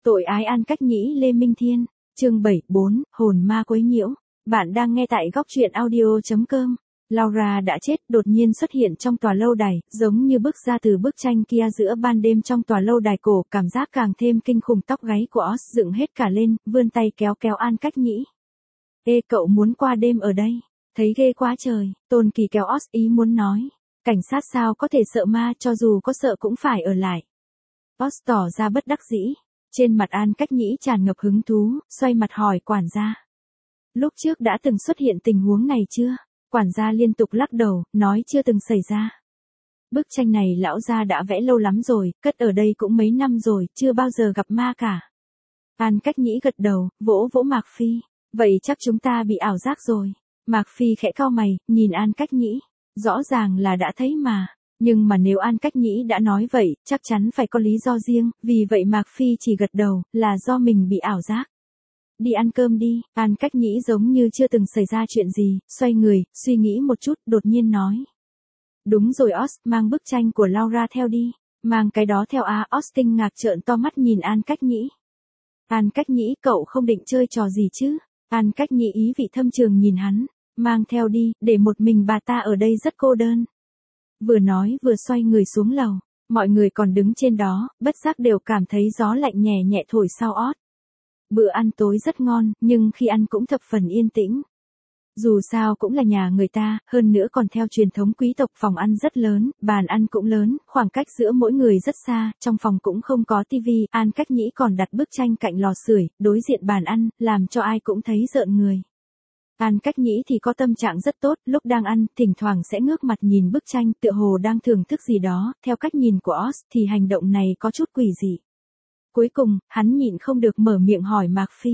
Tội ái An Cách Nhĩ Lê Minh Thiên, chương 74, hồn ma quấy nhiễu. Bạn đang nghe tại góc truyện audio.com. Laura đã chết đột nhiên xuất hiện trong tòa lâu đài, giống như bước ra từ bức tranh kia giữa ban đêm trong tòa lâu đài cổ, cảm giác càng thêm kinh khủng. Tóc gáy của Oz dựng hết cả lên, vươn tay kéo kéo An Cách Nhĩ. Ê, cậu muốn qua đêm ở đây? Thấy ghê quá trời. Tôn Kỳ kéo Oz ý muốn nói. Cảnh sát sao có thể sợ ma, cho dù có sợ cũng phải ở lại. Oz tỏ ra bất đắc dĩ. Trên mặt An Cách Nhĩ tràn ngập hứng thú, xoay mặt hỏi quản gia. Lúc trước đã từng xuất hiện tình huống này chưa? Quản gia liên tục lắc đầu, nói chưa từng xảy ra. Bức tranh này lão gia đã vẽ lâu lắm rồi, cất ở đây cũng mấy năm rồi, chưa bao giờ gặp ma cả. An Cách Nhĩ gật đầu, vỗ vỗ Mạc Phi. Vậy chắc chúng ta bị ảo giác rồi. Mạc Phi khẽ cau mày, nhìn An Cách Nhĩ. Rõ ràng là đã thấy mà. Nhưng mà nếu An Cách Nhĩ đã nói vậy, chắc chắn phải có lý do riêng, vì vậy Mạc Phi chỉ gật đầu, là do mình bị ảo giác. Đi ăn cơm đi, An Cách Nhĩ giống như chưa từng xảy ra chuyện gì, xoay người, suy nghĩ một chút, đột nhiên nói. Đúng rồi Oz, mang bức tranh của Laura theo đi, mang cái đó theo à. Oz kinh ngạc trợn to mắt nhìn An Cách Nhĩ. An Cách Nhĩ, cậu không định chơi trò gì chứ? An Cách Nhĩ ý vị thâm trường nhìn hắn, mang theo đi, để một mình bà ta ở đây rất cô đơn. Vừa nói vừa xoay người xuống lầu, mọi người còn đứng trên đó, bất giác đều cảm thấy gió lạnh nhẹ nhẹ thổi sau ót. Bữa ăn tối rất ngon, nhưng khi ăn cũng thập phần yên tĩnh. Dù sao cũng là nhà người ta, hơn nữa còn theo truyền thống quý tộc, phòng ăn rất lớn, bàn ăn cũng lớn, khoảng cách giữa mỗi người rất xa, trong phòng cũng không có tivi. An Cách Nhĩ còn đặt bức tranh cạnh lò sưởi, đối diện bàn ăn, làm cho ai cũng thấy rợn người. An Cách Nhĩ thì có tâm trạng rất tốt, lúc đang ăn, thỉnh thoảng sẽ ngước mặt nhìn bức tranh, tựa hồ đang thưởng thức gì đó. Theo cách nhìn của Oz thì hành động này có chút quỷ dị. Cuối cùng, hắn nhịn không được mở miệng hỏi Mạc Phi.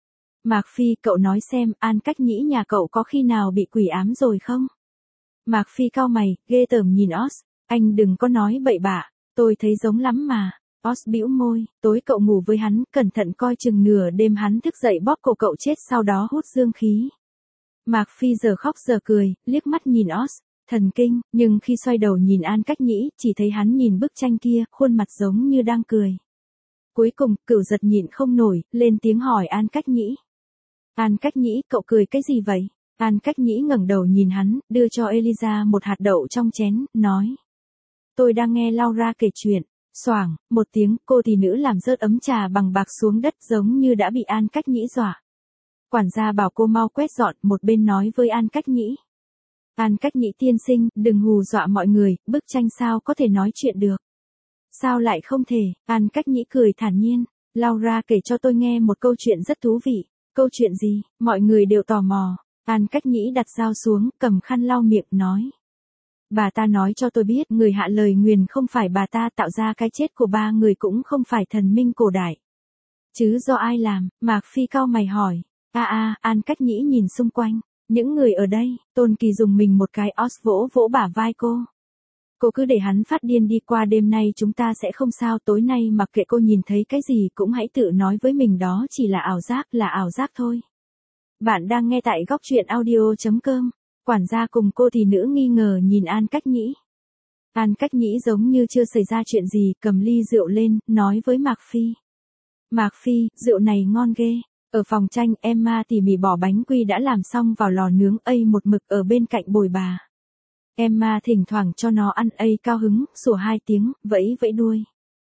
Mạc Phi, cậu nói xem, An Cách Nhĩ nhà cậu có khi nào bị quỷ ám rồi không? Mạc Phi cau mày, ghê tởm nhìn Oz. Anh đừng có nói bậy bạ, tôi thấy giống lắm mà. Oz bĩu môi, tối cậu ngủ với hắn, cẩn thận coi chừng nửa đêm hắn thức dậy bóp cổ cậu chết sau đó hút dương khí. Mạc Phi giờ khóc giờ cười, liếc mắt nhìn Oz, thần kinh, nhưng khi xoay đầu nhìn An Cách Nhĩ, chỉ thấy hắn nhìn bức tranh kia, khuôn mặt giống như đang cười. Cuối cùng, Cửu Giật nhịn không nổi, lên tiếng hỏi An Cách Nhĩ. An Cách Nhĩ, cậu cười cái gì vậy? An Cách Nhĩ ngẩng đầu nhìn hắn, đưa cho Eliza một hạt đậu trong chén, nói. Tôi đang nghe Laura kể chuyện. Xoảng, một tiếng, cô tỷ nữ làm rớt ấm trà bằng bạc xuống đất giống như đã bị An Cách Nhĩ dọa. Quản gia bảo cô mau quét dọn, một bên nói với An Cách Nhĩ. An Cách Nhĩ tiên sinh, đừng hù dọa mọi người, bức tranh sao có thể nói chuyện được. Sao lại không thể? An Cách Nhĩ cười thản nhiên. Laura kể cho tôi nghe một câu chuyện rất thú vị. Câu chuyện gì? Mọi người đều tò mò. An Cách Nhĩ đặt dao xuống, cầm khăn lau miệng, nói. Bà ta nói cho tôi biết, người hạ lời nguyền không phải bà ta, tạo ra cái chết của ba người cũng không phải thần minh cổ đại. Chứ do ai làm? Mạc Phi cau mày hỏi. An Cách Nhĩ nhìn xung quanh. Những người ở đây, Tôn Kỳ dùng mình một cái. Oz vỗ vỗ bả vai cô. Cô cứ để hắn phát điên đi, qua đêm nay chúng ta sẽ không sao. Tối nay mặc kệ cô nhìn thấy cái gì cũng hãy tự nói với mình đó chỉ là ảo giác thôi. Bạn đang nghe tại góc truyện audio.com. Quản gia cùng cô tỷ nữ nghi ngờ nhìn An Cách Nhĩ. An Cách Nhĩ giống như chưa xảy ra chuyện gì, cầm ly rượu lên, nói với Mạc Phi. Mạc Phi, rượu này ngon ghê. Ở phòng tranh, Emma tỉ mỉ bỏ bánh quy đã làm xong vào lò nướng, một mực ở bên cạnh bồi bà. Emma thỉnh thoảng cho nó ăn, cao hứng, sủa 2 tiếng, vẫy vẫy đuôi.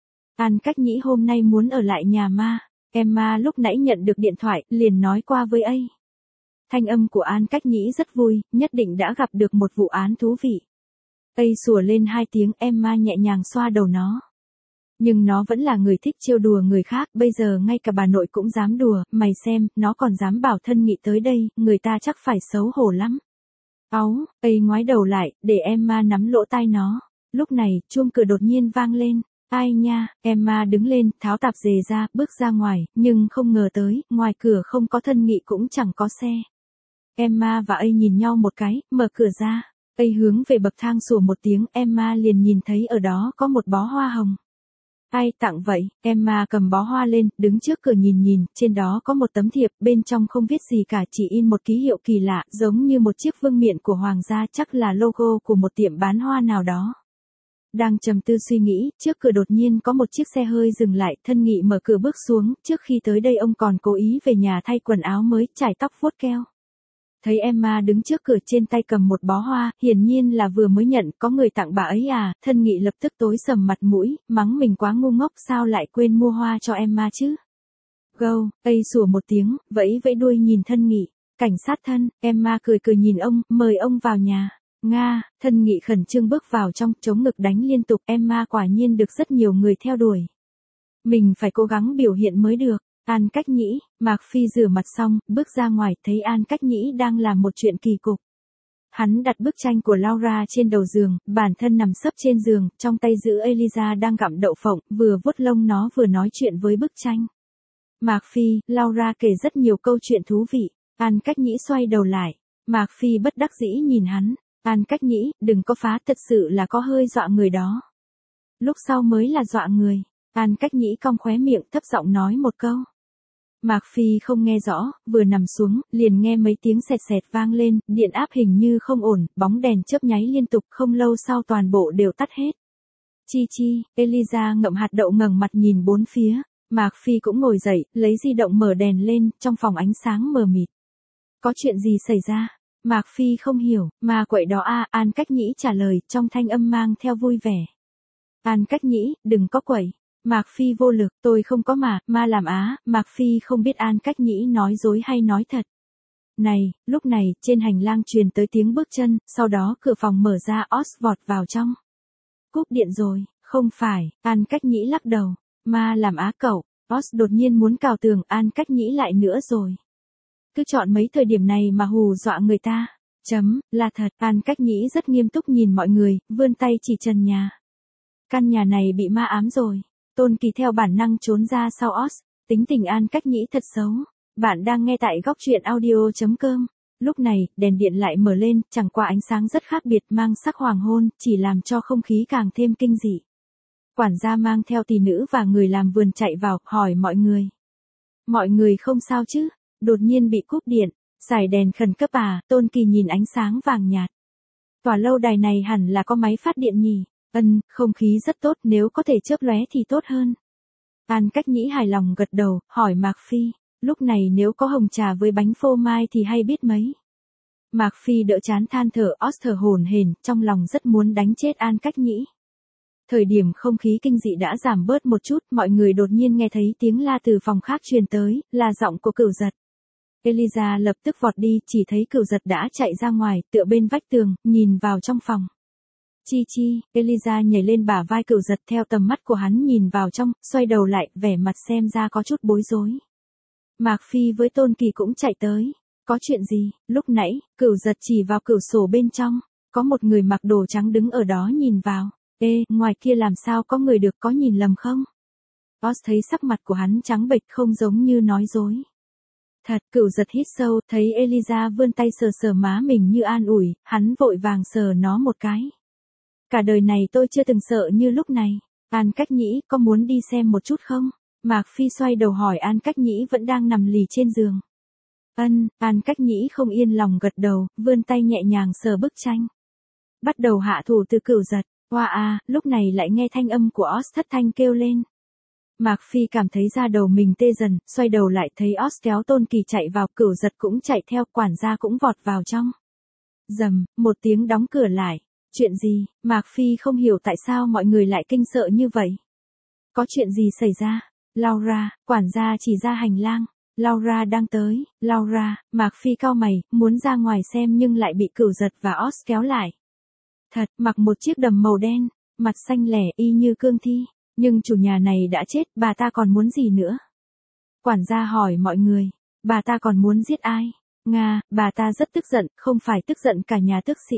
An Cách Nhĩ hôm nay muốn ở lại nhà ma. Emma lúc nãy nhận được điện thoại, liền nói qua với Thanh âm của An Cách Nhĩ rất vui, nhất định đã gặp được một vụ án thú vị. Sủa lên 2 tiếng, Emma nhẹ nhàng xoa đầu nó. Nhưng nó vẫn là người thích trêu đùa người khác, bây giờ ngay cả bà nội cũng dám đùa, mày xem, nó còn dám bảo thân nghị tới đây, người ta chắc phải xấu hổ lắm. Ngoái đầu lại, để Emma nắm lỗ tai nó. Lúc này, chuông cửa đột nhiên vang lên. Ai nha, Emma đứng lên, tháo tạp dề ra, bước ra ngoài, nhưng không ngờ tới, ngoài cửa không có thân nghị cũng chẳng có xe. Emma và nhìn nhau một cái, mở cửa ra. Hướng về bậc thang sủa một tiếng, Emma liền nhìn thấy ở đó có một bó hoa hồng. Ai tặng vậy? Emma cầm bó hoa lên, đứng trước cửa nhìn, trên đó có một tấm thiệp, bên trong không viết gì cả, chỉ in một ký hiệu kỳ lạ, giống như một chiếc vương miện của hoàng gia, chắc là logo của một tiệm bán hoa nào đó. Đang trầm tư suy nghĩ, trước cửa đột nhiên có một chiếc xe hơi dừng lại, Thân Nghị mở cửa bước xuống, trước khi tới đây ông còn cố ý về nhà thay quần áo mới, chải tóc vuốt keo. Thấy Emma đứng trước cửa trên tay cầm một bó hoa, hiển nhiên là vừa mới nhận, có người tặng bà ấy à, Thân Nghị lập tức tối sầm mặt mũi, mắng mình quá ngu ngốc sao lại quên mua hoa cho Emma chứ. Gâu, sủa một tiếng, vẫy vẫy đuôi nhìn Thân Nghị. Cảnh sát thân, Emma cười cười nhìn ông, mời ông vào nhà. Nga, Thân Nghị khẩn trương bước vào trong, chống ngực đánh liên tục, Emma quả nhiên được rất nhiều người theo đuổi. Mình phải cố gắng biểu hiện mới được. An Cách Nhĩ, Mạc Phi rửa mặt xong, bước ra ngoài, thấy An Cách Nhĩ đang làm một chuyện kỳ cục. Hắn đặt bức tranh của Laura trên đầu giường, bản thân nằm sấp trên giường, trong tay giữ Eliza đang gặm đậu phộng, vừa vuốt lông nó vừa nói chuyện với bức tranh. Mạc Phi, Laura kể rất nhiều câu chuyện thú vị. An Cách Nhĩ xoay đầu lại. Mạc Phi bất đắc dĩ nhìn hắn. An Cách Nhĩ, đừng có phá, thật sự là có hơi dọa người đó. Lúc sau mới là dọa người. An Cách Nhĩ cong khóe miệng thấp giọng nói một câu. Mạc Phi không nghe rõ, vừa nằm xuống, liền nghe mấy tiếng sẹt sẹt vang lên, điện áp hình như không ổn, bóng đèn chớp nháy liên tục, không lâu sau toàn bộ đều tắt hết. Chi chi, Eliza ngậm hạt đậu ngẩng mặt nhìn bốn phía. Mạc Phi cũng ngồi dậy, lấy di động mở đèn lên, trong phòng ánh sáng mờ mịt. Có chuyện gì xảy ra? Mạc Phi không hiểu, ma quậy đó à, An Cách Nhĩ trả lời, trong thanh âm mang theo vui vẻ. An Cách Nhĩ, đừng có quậy. Mạc Phi vô lực, tôi không có ma làm á, Mạc Phi không biết An Cách Nhĩ nói dối hay nói thật. Này, lúc này, trên hành lang truyền tới tiếng bước chân, sau đó cửa phòng mở ra, Oz vọt vào trong. Cúp điện rồi, không phải, An Cách Nhĩ lắc đầu, ma làm á cậu, Oz đột nhiên muốn cào tường, An Cách Nhĩ lại nữa rồi. Cứ chọn mấy thời điểm này mà hù dọa người ta. Là thật, An Cách Nhĩ rất nghiêm túc nhìn mọi người, vươn tay chỉ trần nhà. Căn nhà này bị ma ám rồi. Tôn Kỳ theo bản năng trốn ra sau Oz, tính tình An Cách Nhĩ thật xấu. Bạn đang nghe tại góc truyện audio.com. Lúc này, đèn điện lại mở lên, chẳng qua ánh sáng rất khác biệt mang sắc hoàng hôn, chỉ làm cho không khí càng thêm kinh dị. Quản gia mang theo tỷ nữ và người làm vườn chạy vào, hỏi mọi người. Mọi người không sao chứ? Đột nhiên bị cúp điện, xài đèn khẩn cấp à, Tôn Kỳ nhìn ánh sáng vàng nhạt. Tòa lâu đài này hẳn là có máy phát điện nhỉ? Không khí rất tốt, nếu có thể chớp lóe thì tốt hơn. An Cách Nhĩ hài lòng gật đầu, hỏi Mạc Phi, lúc này nếu có hồng trà với bánh phô mai thì hay biết mấy. Mạc Phi đỡ chán than thở, Oz thở hổn hển, trong lòng rất muốn đánh chết An Cách Nhĩ. Thời điểm không khí kinh dị đã giảm bớt một chút, mọi người đột nhiên nghe thấy tiếng la từ phòng khác truyền tới, là giọng của Cửu Giật. Eliza lập tức vọt đi, chỉ thấy Cửu Giật đã chạy ra ngoài, tựa bên vách tường, nhìn vào trong phòng. Chi chi, Eliza nhảy lên bả vai Cửu Giật theo tầm mắt của hắn nhìn vào trong, xoay đầu lại, vẻ mặt xem ra có chút bối rối. Mạc Phi với Tôn Kỳ cũng chạy tới. Có chuyện gì? Lúc nãy, Cửu Giật chỉ vào cửa sổ bên trong, có một người mặc đồ trắng đứng ở đó nhìn vào. Ngoài kia làm sao có người được, có nhìn lầm không? Oz thấy sắc mặt của hắn trắng bệch không giống như nói dối. Thật, Cửu Giật hít sâu, thấy Eliza vươn tay sờ sờ má mình như an ủi, hắn vội vàng sờ nó một cái. Cả đời này tôi chưa từng sợ như lúc này. An Cách Nhĩ, có muốn đi xem một chút không? Mạc Phi xoay đầu hỏi An Cách Nhĩ vẫn đang nằm lì trên giường. An Cách Nhĩ không yên lòng gật đầu, vươn tay nhẹ nhàng sờ bức tranh. Bắt đầu hạ thủ từ Cửu Giật. Lúc này lại nghe thanh âm của Oz thất thanh kêu lên. Mạc Phi cảm thấy da đầu mình tê dần, xoay đầu lại thấy Oz kéo Tôn Kỳ chạy vào, Cửu Giật cũng chạy theo, quản gia cũng vọt vào trong. Rầm, một tiếng đóng cửa lại. Chuyện gì? Mạc Phi không hiểu tại sao mọi người lại kinh sợ như vậy. Có chuyện gì xảy ra? Laura, quản gia chỉ ra hành lang. Laura đang tới. Laura, Mạc Phi cau mày, muốn ra ngoài xem nhưng lại bị Cửu Giật và Oz kéo lại. Thật, mặc một chiếc đầm màu đen, mặt xanh lẻ y như cương thi. Nhưng chủ nhà này đã chết, bà ta còn muốn gì nữa? Quản gia hỏi mọi người, bà ta còn muốn giết ai? Bà ta rất tức giận, không phải tức giận cả nhà tước sĩ.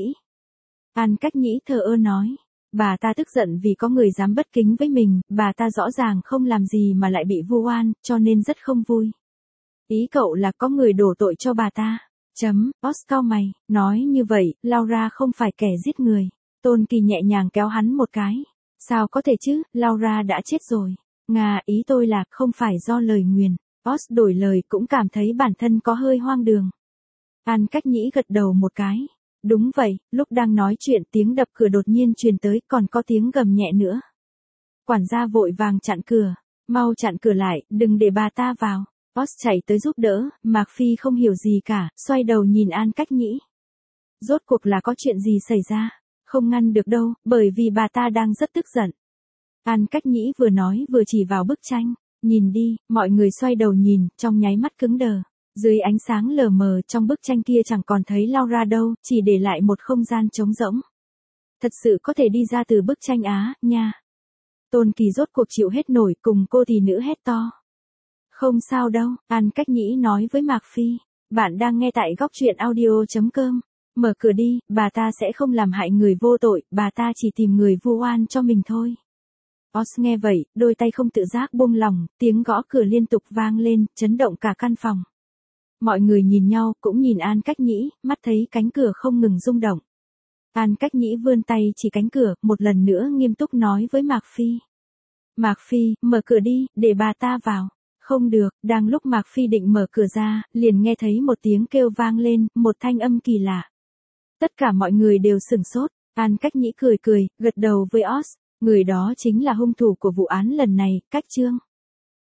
An Cách Nhĩ thờ ơ nói, bà ta tức giận vì có người dám bất kính với mình, bà ta rõ ràng không làm gì mà lại bị vu oan, cho nên rất không vui. Ý cậu là có người đổ tội cho bà ta. Oz cau mày, nói như vậy, Laura không phải kẻ giết người. Tôn Kỳ nhẹ nhàng kéo hắn một cái. Sao có thể chứ, Laura đã chết rồi. Ý tôi là không phải do lời nguyền. Oz đổi lời cũng cảm thấy bản thân có hơi hoang đường. An Cách Nhĩ gật đầu một cái. Đúng vậy, lúc đang nói chuyện tiếng đập cửa đột nhiên truyền tới, còn có tiếng gầm nhẹ nữa. Quản gia vội vàng chặn cửa. Mau chặn cửa lại, đừng để bà ta vào. Oz chạy tới giúp đỡ, Mạc Phi không hiểu gì cả, xoay đầu nhìn An Cách Nhĩ. Rốt cuộc là có chuyện gì xảy ra? Không ngăn được đâu, bởi vì bà ta đang rất tức giận. An Cách Nhĩ vừa nói vừa chỉ vào bức tranh. Nhìn đi, mọi người xoay đầu nhìn, trong nháy mắt cứng đờ. Dưới ánh sáng lờ mờ trong bức tranh kia chẳng còn thấy Laura đâu, chỉ để lại một không gian trống rỗng. Thật sự có thể đi ra từ bức tranh á, nha. Tôn Kỳ rốt cuộc chịu hết nổi, cùng cô thì nữ hét to. Không sao đâu, An Cách Nhĩ nói với Mạc Phi. Bạn đang nghe tại góc truyện audio.com. Mở cửa đi, bà ta sẽ không làm hại người vô tội, bà ta chỉ tìm người vu oan cho mình thôi. Oz nghe vậy, đôi tay không tự giác buông lỏng, tiếng gõ cửa liên tục vang lên, chấn động cả căn phòng. Mọi người nhìn nhau, cũng nhìn An Cách Nhĩ, mắt thấy cánh cửa không ngừng rung động. An Cách Nhĩ vươn tay chỉ cánh cửa, một lần nữa nghiêm túc nói với Mạc Phi. Mạc Phi, mở cửa đi, để bà ta vào. Không được, đang lúc Mạc Phi định mở cửa ra, liền nghe thấy một tiếng kêu vang lên, một thanh âm kỳ lạ. Tất cả mọi người đều sửng sốt, An Cách Nhĩ cười cười, gật đầu với Oz. Người đó chính là hung thủ của vụ án lần này, Cách Trương.